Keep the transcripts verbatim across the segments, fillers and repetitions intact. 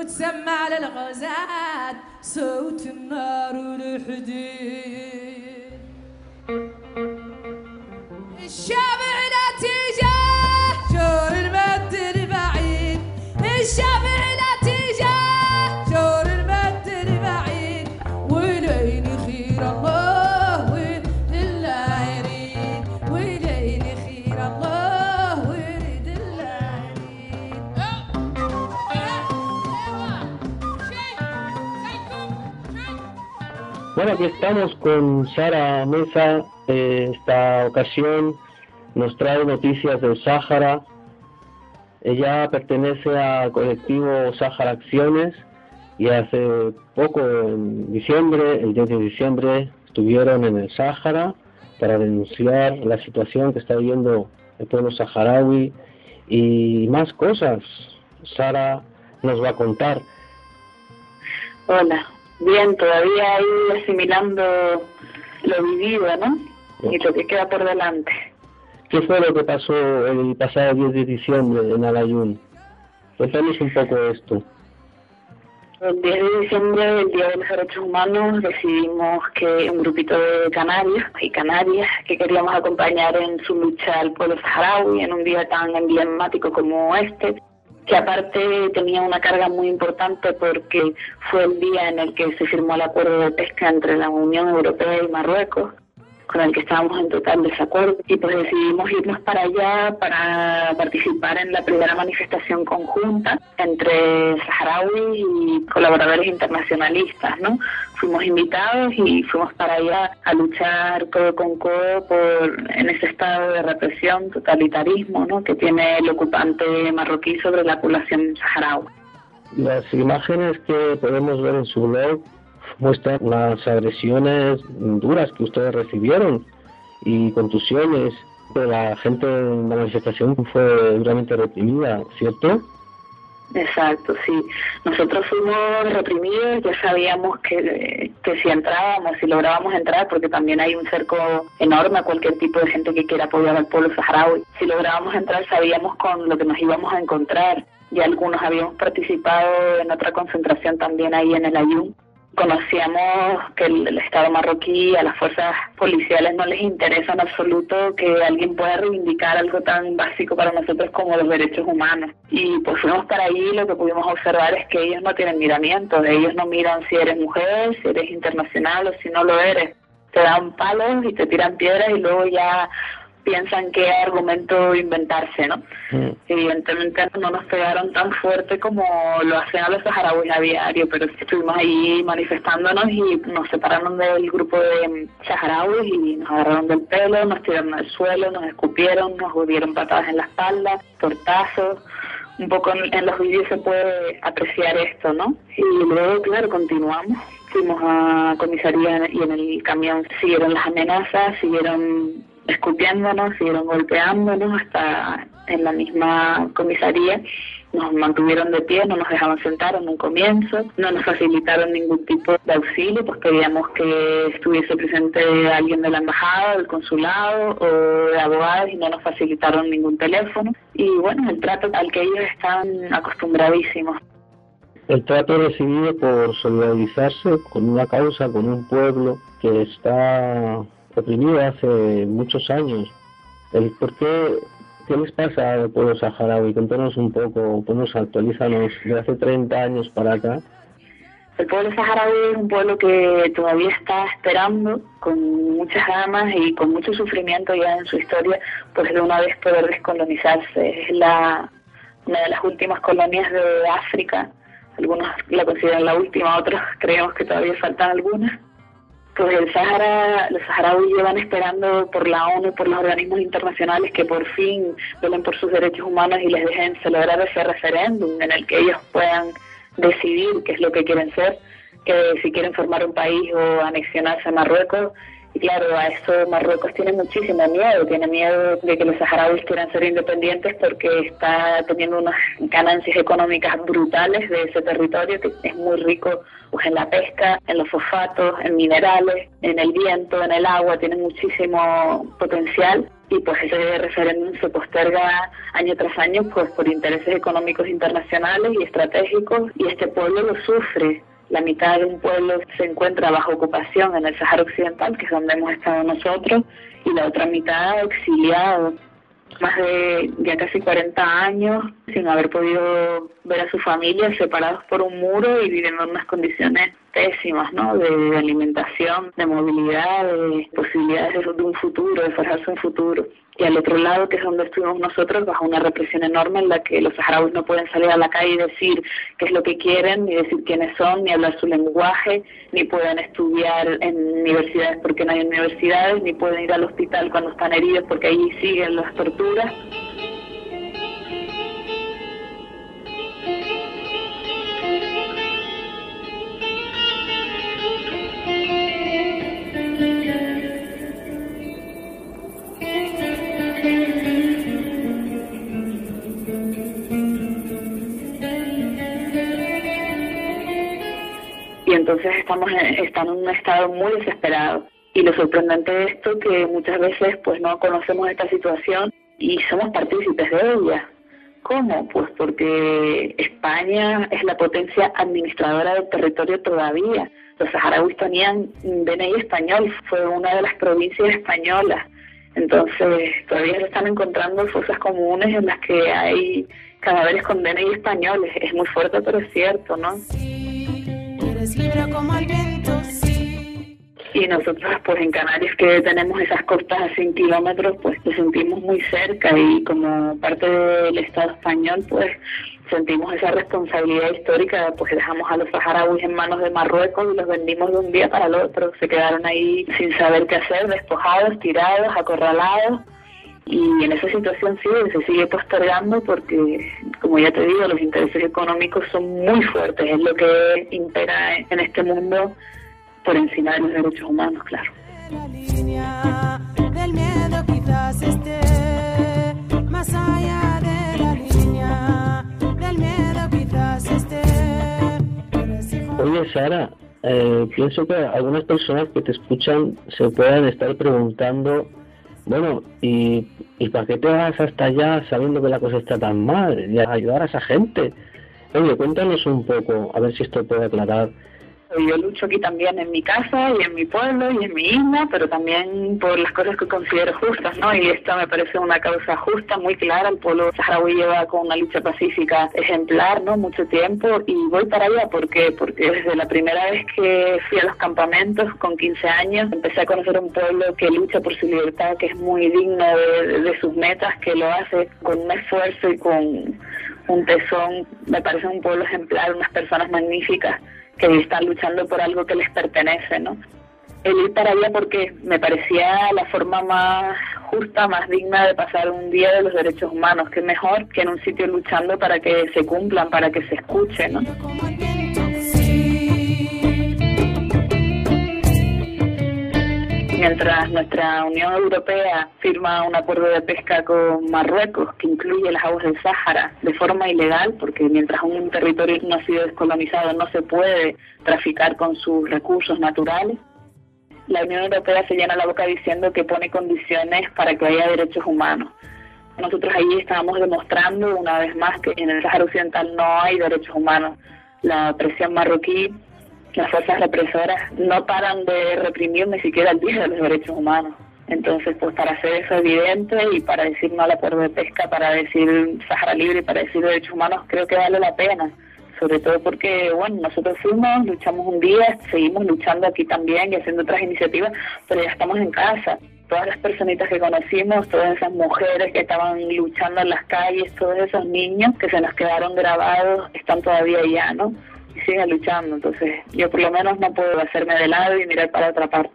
وتسمع للغزات صوت النار والحديد. الشعب لا تجاه جور المد البعيد، الشعب لا تجاه جور المد البعيد، ولين خير الله وين لله يريد، ولين خير الله ويريد الله يريد. Bueno, aquí estamos con Sara Mesa. Eh, esta ocasión nos trae noticias del Sáhara. Ella pertenece al colectivo Sáhara Acciones y hace poco, en diciembre, el diez de diciembre, estuvieron en el Sáhara para denunciar la situación que está viviendo el pueblo saharaui y más cosas. Sara nos va a contar. Hola, bien, todavía ahí asimilando lo vivido, ¿no? Y lo que queda por delante. ¿Qué fue lo que pasó el pasado diez de diciembre en Al-Aaiún? Cuéntanos un poco esto. El diez de diciembre, el Día de los Derechos Humanos, decidimos que un grupito de canarios y canarias que queríamos acompañar en su lucha al pueblo saharaui en un día tan emblemático como este, que aparte tenía una carga muy importante porque fue el día en el que se firmó el acuerdo de pesca entre la Unión Europea y Marruecos, con el que estábamos en total desacuerdo, y pues decidimos irnos para allá para participar en la primera manifestación conjunta entre saharauis y colaboradores internacionalistas, ¿no? Fuimos invitados y fuimos para allá a luchar codo con codo por en ese estado de represión, totalitarismo, ¿no?, que tiene el ocupante marroquí sobre la población saharaui. Las imágenes que podemos ver en su blog muestran las agresiones duras que ustedes recibieron y contusiones. La gente en la manifestación fue duramente reprimida, ¿cierto? Exacto, sí. Nosotros fuimos reprimidos, ya sabíamos que, que si entrábamos, si lográbamos entrar, porque también hay un cerco enorme a cualquier tipo de gente que quiera apoyar al pueblo saharaui. Si lográbamos entrar, sabíamos con lo que nos íbamos a encontrar. Ya algunos habíamos participado en otra concentración también ahí en el Aaiún. Conocíamos que el, el Estado marroquí, a las fuerzas policiales no les interesa en absoluto que alguien pueda reivindicar algo tan básico para nosotros como los derechos humanos. Y pues fuimos para allí y lo que pudimos observar es que ellos no tienen miramientos, ellos no miran si eres mujer, si eres internacional o si no lo eres. Te dan palos y te tiran piedras y luego ya piensan qué argumento inventarse, ¿no? Mm. Evidentemente no nos pegaron tan fuerte como lo hacen a los saharauis a diario, pero estuvimos ahí manifestándonos y nos separaron del grupo de saharauis y nos agarraron del pelo, nos tiraron al suelo, nos escupieron, nos dieron patadas en la espalda, tortazos. Un poco en, en los vídeos se puede apreciar esto, ¿no? Y luego, claro, continuamos. Fuimos a comisaría y en el camión siguieron las amenazas, siguieron escupiéndonos, siguieron golpeándonos hasta en la misma comisaría. Nos mantuvieron de pie, no nos dejaban sentar en un comienzo, no nos facilitaron ningún tipo de auxilio, pues pedíamos que estuviese presente alguien de la embajada, del consulado o de abogados y no nos facilitaron ningún teléfono. Y bueno, el trato al que ellos están acostumbradísimos. El trato recibido por solidarizarse con una causa, con un pueblo que está oprimido hace muchos años. El por qué, ¿qué les pasa al pueblo saharaui? Cuéntanos un poco, pues actualízanos de hace treinta años para acá. El pueblo saharaui es un pueblo que todavía está esperando con muchas ganas y con mucho sufrimiento ya en su historia, pues de una vez poder descolonizarse. Es la una de las últimas colonias de África. Algunos la consideran la última, otros creemos que todavía faltan algunas. Pues el Sahara, los saharauis llevan esperando por la ONU y por los organismos internacionales que por fin velen por sus derechos humanos y les dejen celebrar ese referéndum en el que ellos puedan decidir qué es lo que quieren ser, que si quieren formar un país o anexionarse a Marruecos, Y claro, a eso Marruecos tiene muchísimo miedo, tiene miedo de que los saharauis quieran ser independientes porque está teniendo unas ganancias económicas brutales de ese territorio que es muy rico pues en la pesca, en los fosfatos, en minerales, en el viento, en el agua, tiene muchísimo potencial. Y pues ese referéndum se posterga año tras año pues por intereses económicos internacionales y estratégicos, y este pueblo lo sufre. La mitad de un pueblo se encuentra bajo ocupación en el Sáhara Occidental, que es donde hemos estado nosotros, y la otra mitad exiliado. Más de ya casi cuarenta años sin haber podido ver a su familia, separados por un muro y viviendo en unas condiciones pésimas, ¿no? De, de alimentación, de movilidad, de posibilidades de, de un futuro, de forjarse un futuro. Y al otro lado, que es donde estuvimos nosotros, bajo una represión enorme en la que los saharauis no pueden salir a la calle y decir qué es lo que quieren, ni decir quiénes son, ni hablar su lenguaje, ni pueden estudiar en universidades porque no hay universidades, ni pueden ir al hospital cuando están heridos porque ahí siguen las torturas. Y entonces estamos en, están en un estado muy desesperado. Y lo sorprendente de esto que muchas veces pues no conocemos esta situación y somos partícipes de ella. ¿Cómo? Pues porque España es la potencia administradora del territorio todavía. Los saharauis tenían D N I español, fue una de las provincias españolas. Entonces todavía se están encontrando fosas comunes en las que hay cadáveres con D N I españoles. Es muy fuerte, pero es cierto, ¿no? Eres libre como el viento, sí. Y nosotros pues en Canarias, que tenemos esas costas a cien kilómetros, pues nos sentimos muy cerca, y como parte del Estado español pues sentimos esa responsabilidad histórica. Pues dejamos a los saharauis en manos de Marruecos y los vendimos de un día para el otro. Se quedaron ahí sin saber qué hacer, despojados, tirados, acorralados. Y en esa situación sí, se sigue postergando porque, como ya te digo, los intereses económicos son muy fuertes, es lo que impera en este mundo por encima de los derechos humanos, claro. La línea del miedo quizás esté más allá de la línea del miedo quizás esté. Oye, Sara, eh, pienso que algunas personas que te escuchan se puedan estar preguntando: bueno, ¿y, ¿y para qué te vas hasta allá sabiendo que la cosa está tan mal? Y a ayudar a esa gente. Oye, cuéntanos un poco, a ver si esto puede aclarar. Yo lucho aquí también en mi casa y en mi pueblo y en mi isla, pero también por las cosas que considero justas, ¿no? Y esta me parece una causa justa, muy clara. El pueblo saharaui lleva con una lucha pacífica ejemplar, ¿no? Mucho tiempo, y voy para allá. ¿Por qué? Porque desde la primera vez que fui a los campamentos, con quince años, empecé a conocer un pueblo que lucha por su libertad, que es muy digno de, de, de sus metas, que lo hace con un esfuerzo y con un tesón. Me parece un pueblo ejemplar, unas personas magníficas que están luchando por algo que les pertenece, ¿no? El ir para allá porque me parecía la forma más justa, más digna de pasar un día de los derechos humanos, que mejor que en un sitio luchando para que se cumplan, para que se escuche, ¿no? Mientras nuestra Unión Europea firma un acuerdo de pesca con Marruecos que incluye las aguas del Sáhara de forma ilegal, porque mientras un territorio no ha sido descolonizado no se puede traficar con sus recursos naturales, la Unión Europea se llena la boca diciendo que pone condiciones para que haya derechos humanos. Nosotros allí estábamos demostrando una vez más que en el Sáhara Occidental no hay derechos humanos. La presión marroquí, las fuerzas represoras no paran de reprimir ni siquiera el día de los derechos humanos. Entonces, pues para hacer eso evidente y para decir no al acuerdo de pesca, para decir Sáhara libre y para decir derechos humanos, creo que vale la pena. Sobre todo porque, bueno, nosotros fuimos, luchamos un día, seguimos luchando aquí también y haciendo otras iniciativas, pero ya estamos en casa. Todas las personitas que conocimos, todas esas mujeres que estaban luchando en las calles, todos esos niños que se nos quedaron grabados, están todavía allá, ¿no? Y siguen luchando. Entonces yo por lo menos no puedo hacerme de lado y mirar para otra parte.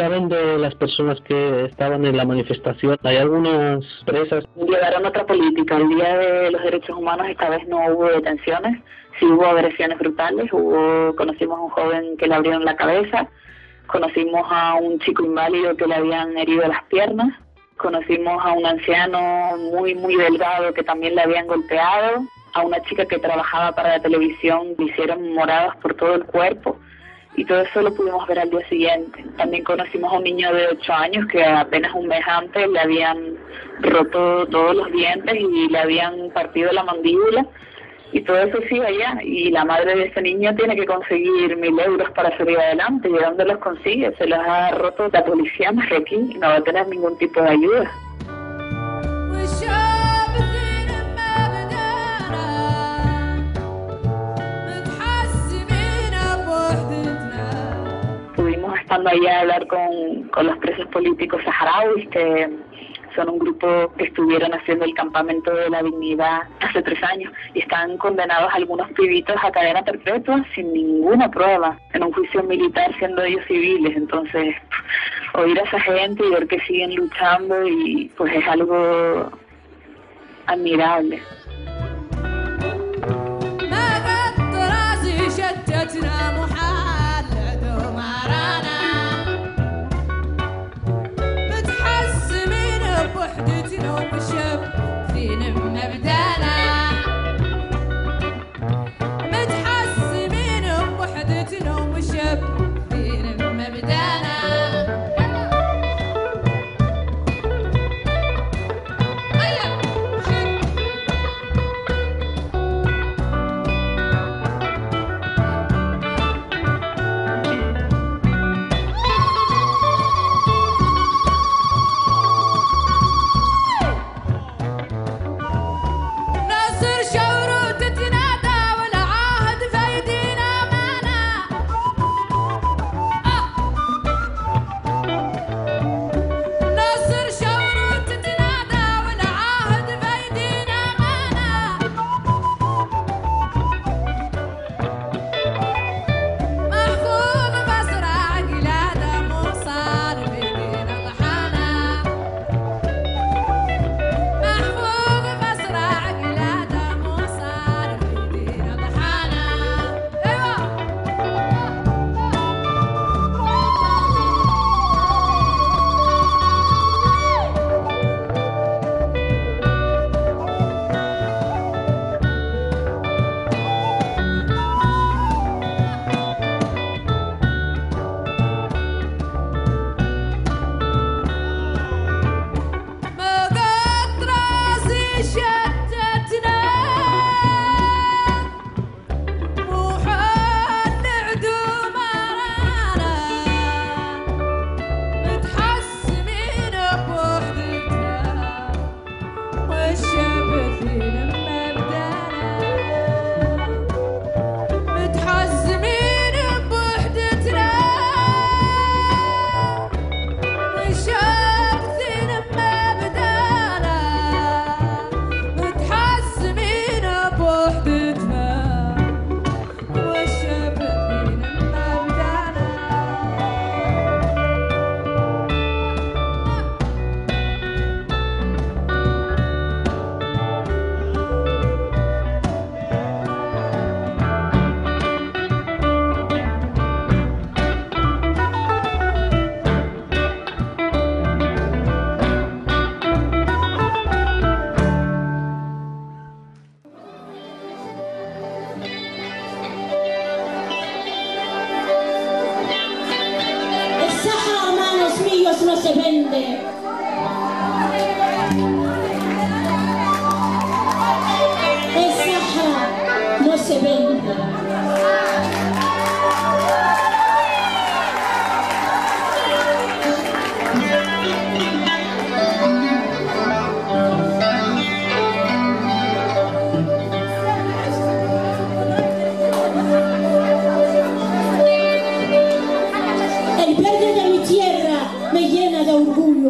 ¿Saben de las personas que estaban en la manifestación? ¿Hay algunas presas? Llevaron otra política. El Día de los Derechos Humanos esta vez no hubo detenciones, sí hubo agresiones brutales. Hubo, conocimos a un joven que le abrieron la cabeza, conocimos a un chico inválido que le habían herido las piernas, conocimos a un anciano muy, muy delgado que también le habían golpeado, a una chica que trabajaba para la televisión, le hicieron moradas por todo el cuerpo. Y todo eso lo pudimos ver al día siguiente. También conocimos a un niño de ocho años que apenas un mes antes le habían roto todos los dientes y le habían partido la mandíbula. Y todo eso sigue allá. Y la madre de ese niño tiene que conseguir mil euros para salir adelante. ¿Y de dónde los consigue? Se los ha roto la policía marroquí y no va a tener ningún tipo de ayuda. Estando allá a hablar con, con los presos políticos saharauis, que son un grupo que estuvieron haciendo el campamento de la dignidad hace tres años y están condenados algunos pibitos a cadena perpetua sin ninguna prueba, en un juicio militar siendo ellos civiles. Entonces, oír a esa gente y ver que siguen luchando y pues es algo admirable. No se vende. El Sahara no se vende. El verde de mi tierra me llena de orgullo.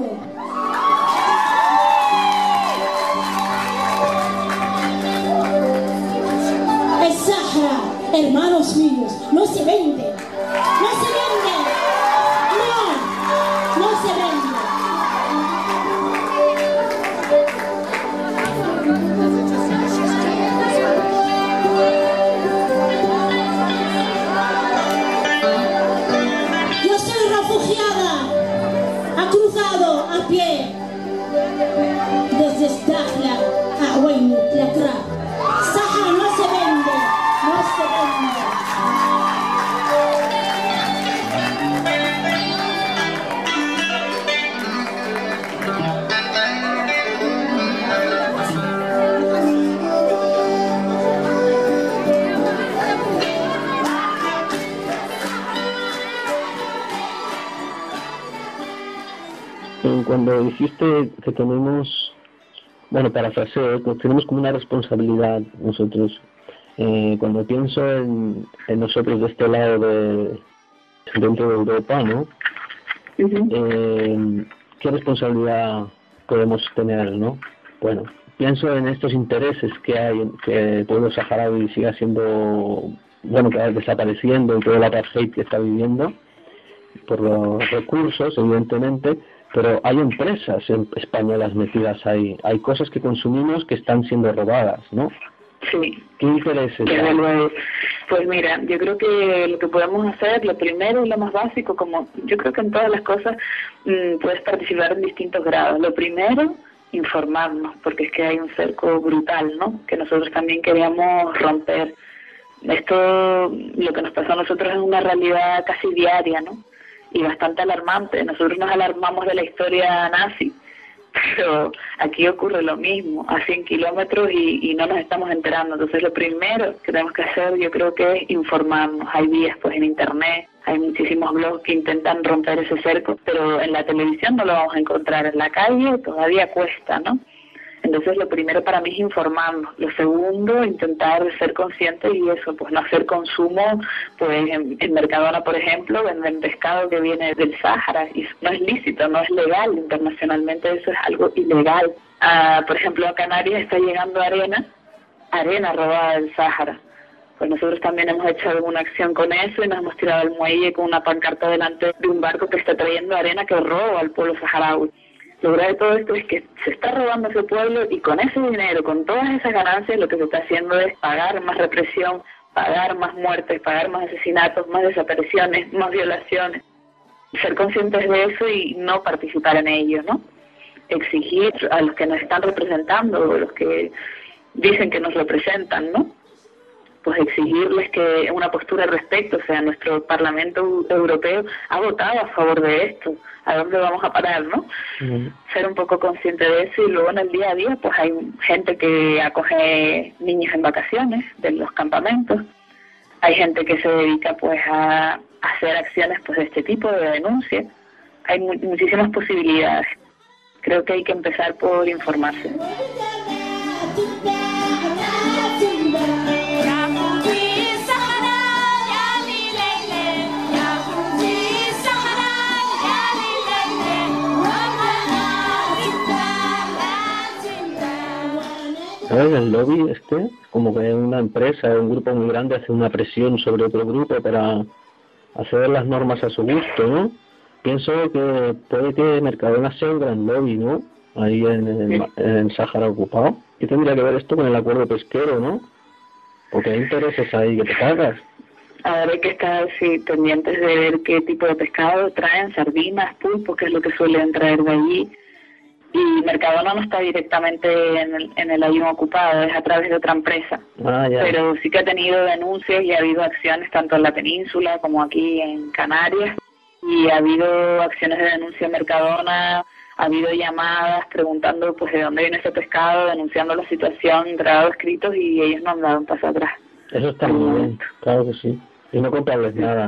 El Sahara, hermanos míos, no se vende. No se vende. No. Ven, Tlacra. Sáhara no se vende, no se vende. Cuando dijiste que tenemos, bueno, parafraseo, que tenemos como una responsabilidad nosotros, eh, cuando pienso en, en nosotros de este lado de dentro de Europa, ¿no? Uh-huh. Eh, ¿qué responsabilidad podemos tener, no? Bueno, pienso en estos intereses que hay, que el pueblo saharaui siga siendo, bueno, que va desapareciendo y todo el apartheid que está viviendo, por los recursos, evidentemente, pero hay empresas españolas metidas ahí, hay cosas que consumimos que están siendo robadas, ¿no? Sí. ¿Qué intereses hay? Desde luego. Pues mira, yo creo que lo que podemos hacer, lo primero y lo más básico, como yo creo que en todas las cosas mmm, puedes participar en distintos grados. Lo primero, informarnos, porque es que hay un cerco brutal, ¿no? Que nosotros también queríamos romper. Esto, lo que nos pasó a nosotros es una realidad casi diaria, ¿no? Y bastante alarmante. Nosotros nos alarmamos de la historia nazi, pero aquí ocurre lo mismo, a cien kilómetros y, y no nos estamos enterando. Entonces lo primero que tenemos que hacer, yo creo que es informarnos. Hay vías pues en internet, hay muchísimos blogs que intentan romper ese cerco, pero en la televisión no lo vamos a encontrar, en la calle todavía cuesta, ¿no? Entonces lo primero para mí es informarnos, lo segundo intentar ser conscientes y eso, pues no hacer consumo, pues en, en Mercadona por ejemplo venden pescado que viene del Sáhara y no es lícito, no es legal, internacionalmente eso es algo ilegal. Ah, por ejemplo a Canarias está llegando arena, arena robada del Sáhara. Pues nosotros también hemos hecho alguna acción con eso y nos hemos tirado al muelle con una pancarta delante de un barco que está trayendo arena que roba al pueblo saharaui. Lo grave de todo esto es que se está robando ese pueblo y con ese dinero, con todas esas ganancias, lo que se está haciendo es pagar más represión, pagar más muertes, pagar más asesinatos, más desapariciones, más violaciones. Ser conscientes de eso y no participar en ello, ¿no? Exigir a los que nos están representando, o los que dicen que nos representan, ¿no? Pues exigirles que una postura al respecto, o sea, nuestro Parlamento Europeo ha votado a favor de esto. ¿A dónde vamos a parar, no? Uh-huh. Ser un poco consciente de eso y luego en el día a día, pues hay gente que acoge niños en vacaciones de los campamentos. Hay gente que se dedica, pues, a, a hacer acciones, pues, de este tipo, de denuncia. Hay mu- muchísimas posibilidades. Creo que hay que empezar por informarse. ¿Sabes? El lobby este, como que una empresa o un grupo muy grande hace una presión sobre otro grupo para hacer las normas a su gusto, ¿no? Pienso que puede que Mercadona sea un gran lobby, ¿no? Ahí en el, en el Sáhara ocupado. ¿Qué tendría que ver esto con el acuerdo pesquero, no? Porque hay intereses ahí que te cagas. Ahora hay que estar sí, pendientes de ver qué tipo de pescado traen, sardinas, pulpo, que es lo que suelen traer de allí. Y Mercadona no está directamente en el, en el ayuno ocupado, es a través de otra empresa. Ah, ya. Pero sí que ha tenido denuncias y ha habido acciones tanto en la península como aquí en Canarias. Y ha habido acciones de denuncia en Mercadona, ha habido llamadas preguntando pues de dónde viene ese pescado, denunciando la situación, entregado escritos y ellos no han dado un paso atrás. Eso está muy bien, claro que sí. Y no comprarles nada.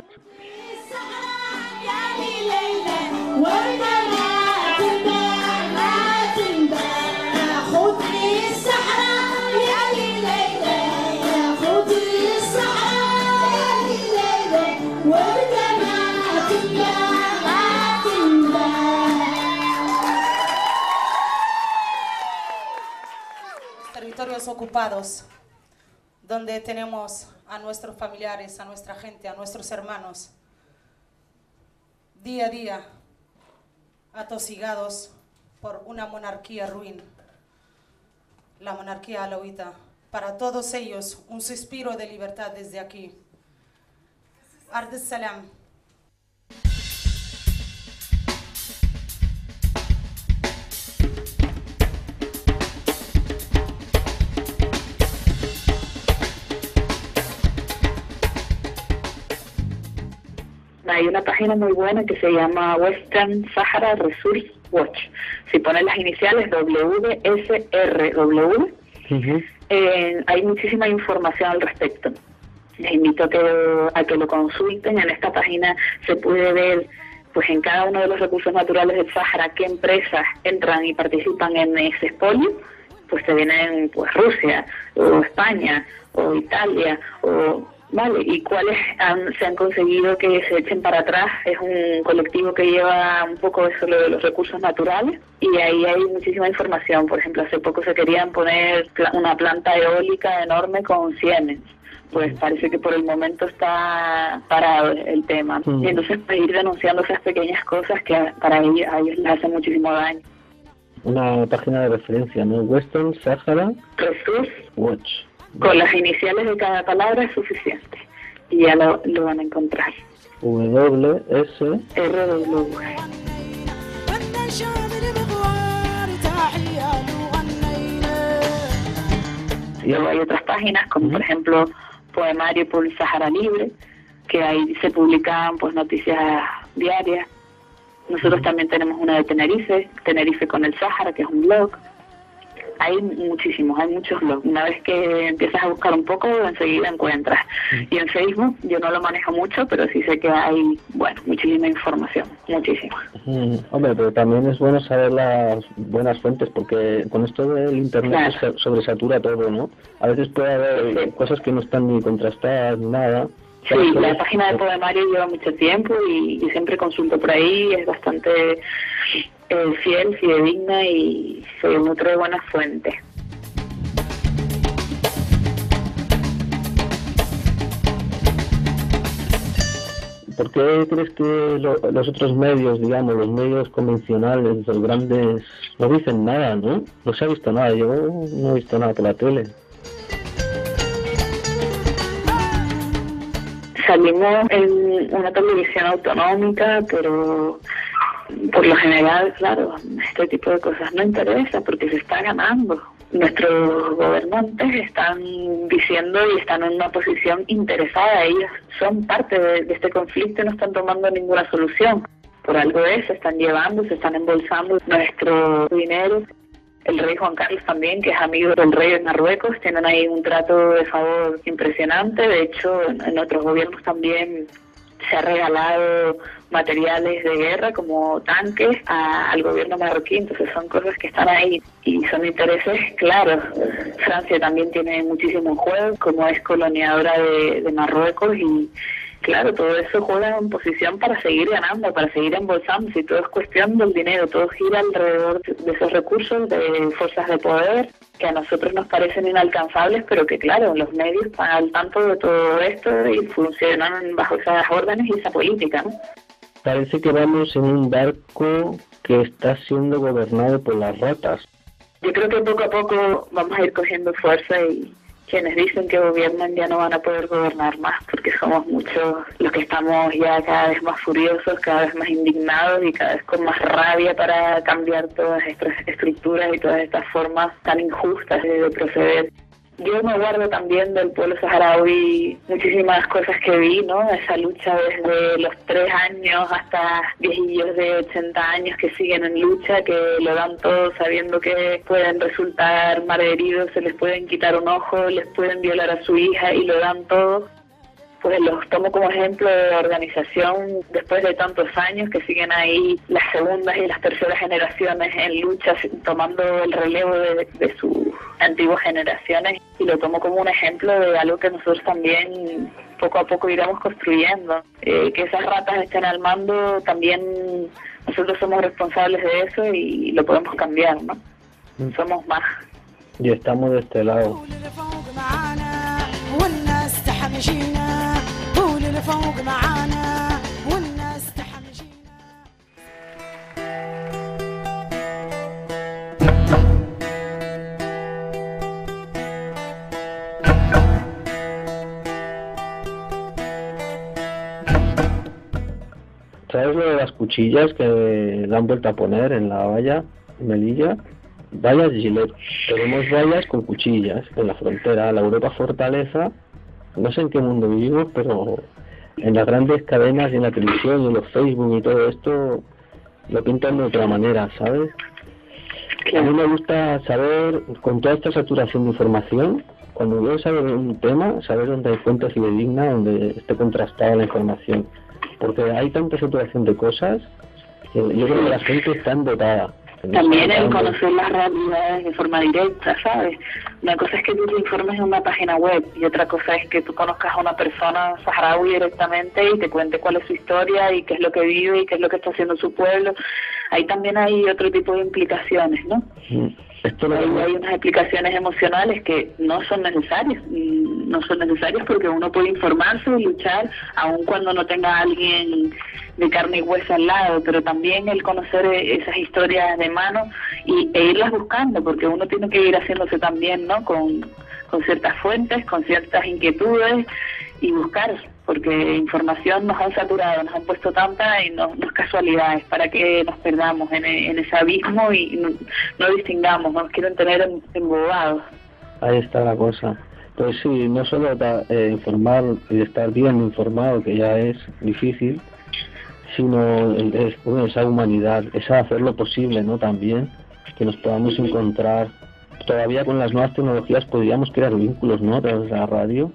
Territorios ocupados, donde tenemos a nuestros familiares, a nuestra gente, a nuestros hermanos, día a día atosigados por una monarquía ruin, la monarquía alauita. Para todos ellos, un suspiro de libertad desde aquí. Ard al-Salam. hay una página muy buena que se llama Western Sahara Resource Watch. Si ponen las iniciales W S R W, uh-huh. eh, hay muchísima información al respecto. Les invito a que, a que lo consulten. En esta página se puede ver, pues, en cada uno de los recursos naturales del Sáhara qué empresas entran y participan en ese expolio. Pues te vienen, pues, Rusia o España o Italia o vale, y cuáles han, se han conseguido que se echen para atrás. Es un colectivo que lleva un poco eso lo de los recursos naturales, y ahí hay muchísima información. Por ejemplo, hace poco se querían poner una planta eólica enorme con Siemens. Pues parece que por el momento está parado el tema. Mm. Y entonces, pues, ir denunciando esas pequeñas cosas que para ellos, a ellos les hacen muchísimo daño. Una página de referencia, ¿no? Western Sahara Resource Watch. Con las iniciales de cada palabra es suficiente. Y ya lo, lo van a encontrar. W S R W. Y luego hay otras páginas, como por ejemplo Poemario por el Sáhara Libre, que ahí se publican, pues, noticias diarias. Nosotros también tenemos una de Tenerife, Tenerife con el Sáhara, que es un blog. Hay muchísimos, hay muchos blogs. Una vez que empiezas a buscar un poco, enseguida encuentras. Y en Facebook, yo no lo manejo mucho, pero sí sé que hay, bueno, muchísima información, muchísima. Mm, hombre, pero también es bueno saber las buenas fuentes, porque con esto del internet, claro, se sobresatura todo, ¿no? A veces puede haber sí. cosas que no están ni contrastadas ni nada. Sí, la es... página de Poemario lleva mucho tiempo y, y siempre consulto por ahí, es bastante eh, fiel, fidedigna y se nutre de buenas fuentes. ¿Por qué crees que lo, los otros medios, digamos, los medios convencionales, los grandes, no dicen nada, no? No se ha visto nada, yo no he visto nada por la tele. Salimos en una televisión autonómica, pero por lo general, claro, este tipo de cosas no interesa porque se está ganando. Nuestros gobernantes están diciendo y están en una posición interesada. Ellos son parte de, de este conflicto y no están tomando ninguna solución. Por algo es, se están llevando, se están embolsando nuestro dinero. El rey Juan Carlos también, que es amigo del rey de Marruecos, tienen ahí un trato de favor impresionante. De hecho, en, en otros gobiernos también se ha regalado materiales de guerra como tanques a, al gobierno marroquí. Entonces son cosas que están ahí y son intereses claros. Francia también tiene muchísimo en juego, como es coloniadora de, de Marruecos, y claro, todo eso juega en posición para seguir ganando, para seguir embolsando. Si todo es cuestión del dinero, todo gira alrededor de esos recursos, de fuerzas de poder, que a nosotros nos parecen inalcanzables, pero que claro, los medios están al tanto de todo esto y funcionan bajo esas órdenes y esa política, ¿no? Parece que vamos en un barco que está siendo gobernado por las ratas. Yo creo que poco a poco vamos a ir cogiendo fuerza y quienes dicen que gobiernan ya no van a poder gobernar más, porque somos muchos los que estamos ya cada vez más furiosos, cada vez más indignados y cada vez con más rabia para cambiar todas estas estructuras y todas estas formas tan injustas de proceder. Yo me guardo también del pueblo saharaui muchísimas cosas que vi, ¿no? Esa lucha desde los tres años hasta viejillos de ochenta años que siguen en lucha, que lo dan todo sabiendo que pueden resultar malheridos, se les pueden quitar un ojo, les pueden violar a su hija y lo dan todo. Pues los tomo como ejemplo de organización después de tantos años, que siguen ahí las segundas y las terceras generaciones en lucha, tomando el relevo de, de sus antiguas generaciones, y lo tomo como un ejemplo de algo que nosotros también poco a poco iremos construyendo. Eh, que esas ratas estén al mando, también nosotros somos responsables de eso y lo podemos cambiar, ¿no? Mm. Somos más. Y estamos de este lado. ¿Sabes lo de las cuchillas que le han vuelto a poner en la valla, en Melilla? Vallas Gilet. Tenemos vallas con cuchillas en la frontera. La Europa Fortaleza, no sé en qué mundo vivimos, pero En las grandes cadenas y en la televisión y en los Facebook y todo esto lo pintan de otra manera, ¿sabes? A mí me gusta saber, con toda esta saturación de información, cuando quiero saber un tema, saber dónde hay fuente fidedigna, donde esté contrastada la información. Porque hay tanta saturación de cosas que yo creo que la gente está embotada. También el conocer las realidades de forma directa, ¿sabes? Una cosa es que tú te informes en una página web y otra cosa es que tú conozcas a una persona saharaui directamente y te cuente cuál es su historia y qué es lo que vive y qué es lo que está haciendo su pueblo. Ahí también hay otro tipo de implicaciones, ¿no? Mm. Esto lo Ahí vemos. hay unas explicaciones emocionales que no son necesarias, mm, no son necesarias porque uno puede informarse y luchar aun cuando no tenga a alguien de carne y hueso al lado, pero también el conocer esas historias de mano y, e irlas buscando, porque uno tiene que ir haciéndose también, ¿no? Con, con ciertas fuentes, con ciertas inquietudes y buscar, porque información nos han saturado, nos han puesto tanta y no, no es casualidad, es para que nos perdamos en, en ese abismo y no, no distingamos, nos quieren tener embobados. Ahí está la cosa. Pues sí, no solo da, eh, informar y estar bien informado, que ya es difícil, sino es, bueno, esa humanidad, esa hacer lo posible, ¿no? También, que nos podamos encontrar. Todavía con las nuevas tecnologías podríamos crear vínculos, ¿no? A través de la radio.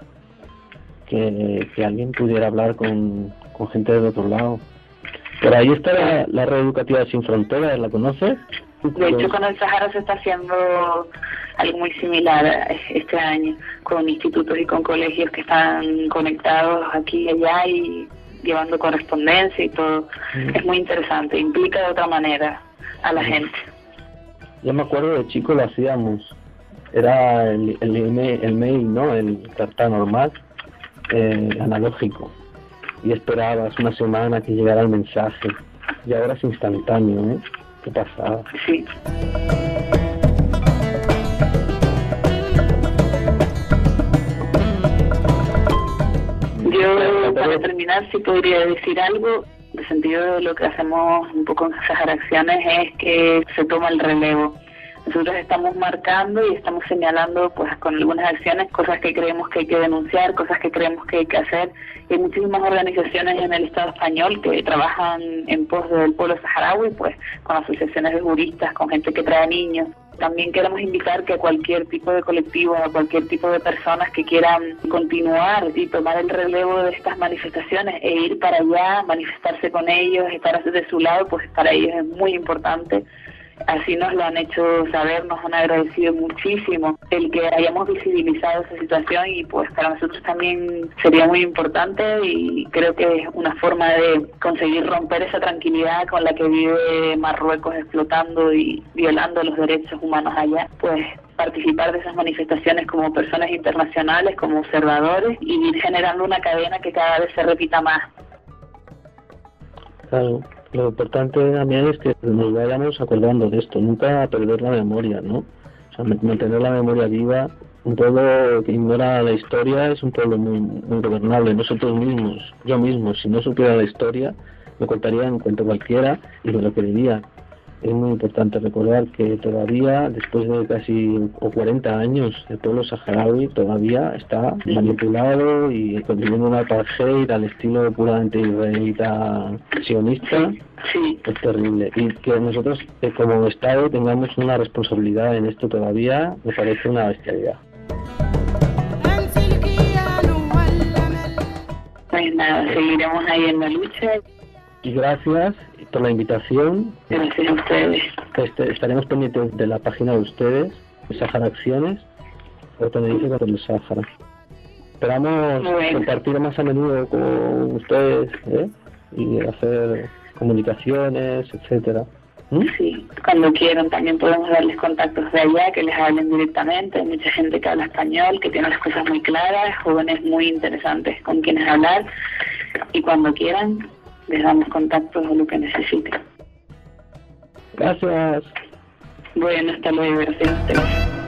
Que, que alguien pudiera hablar con, con gente del otro lado. Por ahí está la, la red educativa Sin Fronteras, ¿la conoces? De hecho, con el Sahara se está haciendo algo muy similar este año, con institutos y con colegios que están conectados aquí y allá y llevando correspondencia y todo. Mm. Es muy interesante, implica de otra manera a la mm. gente. Yo me acuerdo de chico lo hacíamos, era el, el, el, el mail, ¿no? El carta normal. Eh, analógico y esperabas una semana que llegara el mensaje y ahora es instantáneo, ¿eh? ¿Qué pasaba? Sí. Yo, para terminar, sí podría decir algo. El sentido de lo que hacemos un poco en Sahara Acciones es que se toma el relevo. Nosotros estamos marcando y estamos señalando pues con algunas acciones cosas que creemos que hay que denunciar, cosas que creemos que hay que hacer. Hay muchísimas organizaciones en el Estado español que trabajan en pos del pueblo saharaui, pues con asociaciones de juristas, con gente que trae niños. También queremos invitar que cualquier tipo de colectivo, a cualquier tipo de personas que quieran continuar y tomar el relevo de estas manifestaciones e ir para allá, manifestarse con ellos, estar de su lado, pues para ellos es muy importante. Así nos lo han hecho saber, nos han agradecido muchísimo el que hayamos visibilizado esa situación y pues para nosotros también sería muy importante y creo que es una forma de conseguir romper esa tranquilidad con la que vive Marruecos explotando y violando los derechos humanos allá, pues participar de esas manifestaciones como personas internacionales, como observadores y ir generando una cadena que cada vez se repita más. Claro. Lo importante también es que nos vayamos acordando de esto, nunca perder la memoria, ¿no? O sea, mantener la memoria viva. Un pueblo que ignora la historia es un pueblo muy, muy gobernable. Nosotros mismos, yo mismo, si no supiera la historia, me contaría en cuento cualquiera y me lo creería. Es muy importante recordar que todavía, después de casi o cuarenta años, el pueblo saharaui todavía está manipulado y viviendo una apartheid al estilo puramente israelita sionista. Sí. Es terrible. Y que nosotros, eh, como Estado, tengamos una responsabilidad en esto todavía, me parece una bestialidad. Pues nada, seguiremos ahí en la lucha. Y gracias por la invitación. Gracias a ustedes. Este, estaremos pendientes de la página de ustedes, de Sahara Acciones, o Tenerife contra el Sahara. Esperamos bueno. compartir más a menudo con ustedes, ¿eh? Y hacer comunicaciones, etcétera. ¿Mm? Sí, cuando quieran también podemos darles contactos de allá, que les hablen directamente. Hay mucha gente que habla español, que tiene las cosas muy claras, jóvenes muy interesantes con quienes hablar. Y cuando quieran, les damos contactos o lo que necesiten. Gracias. Bueno, hasta luego. Gracias a ustedes.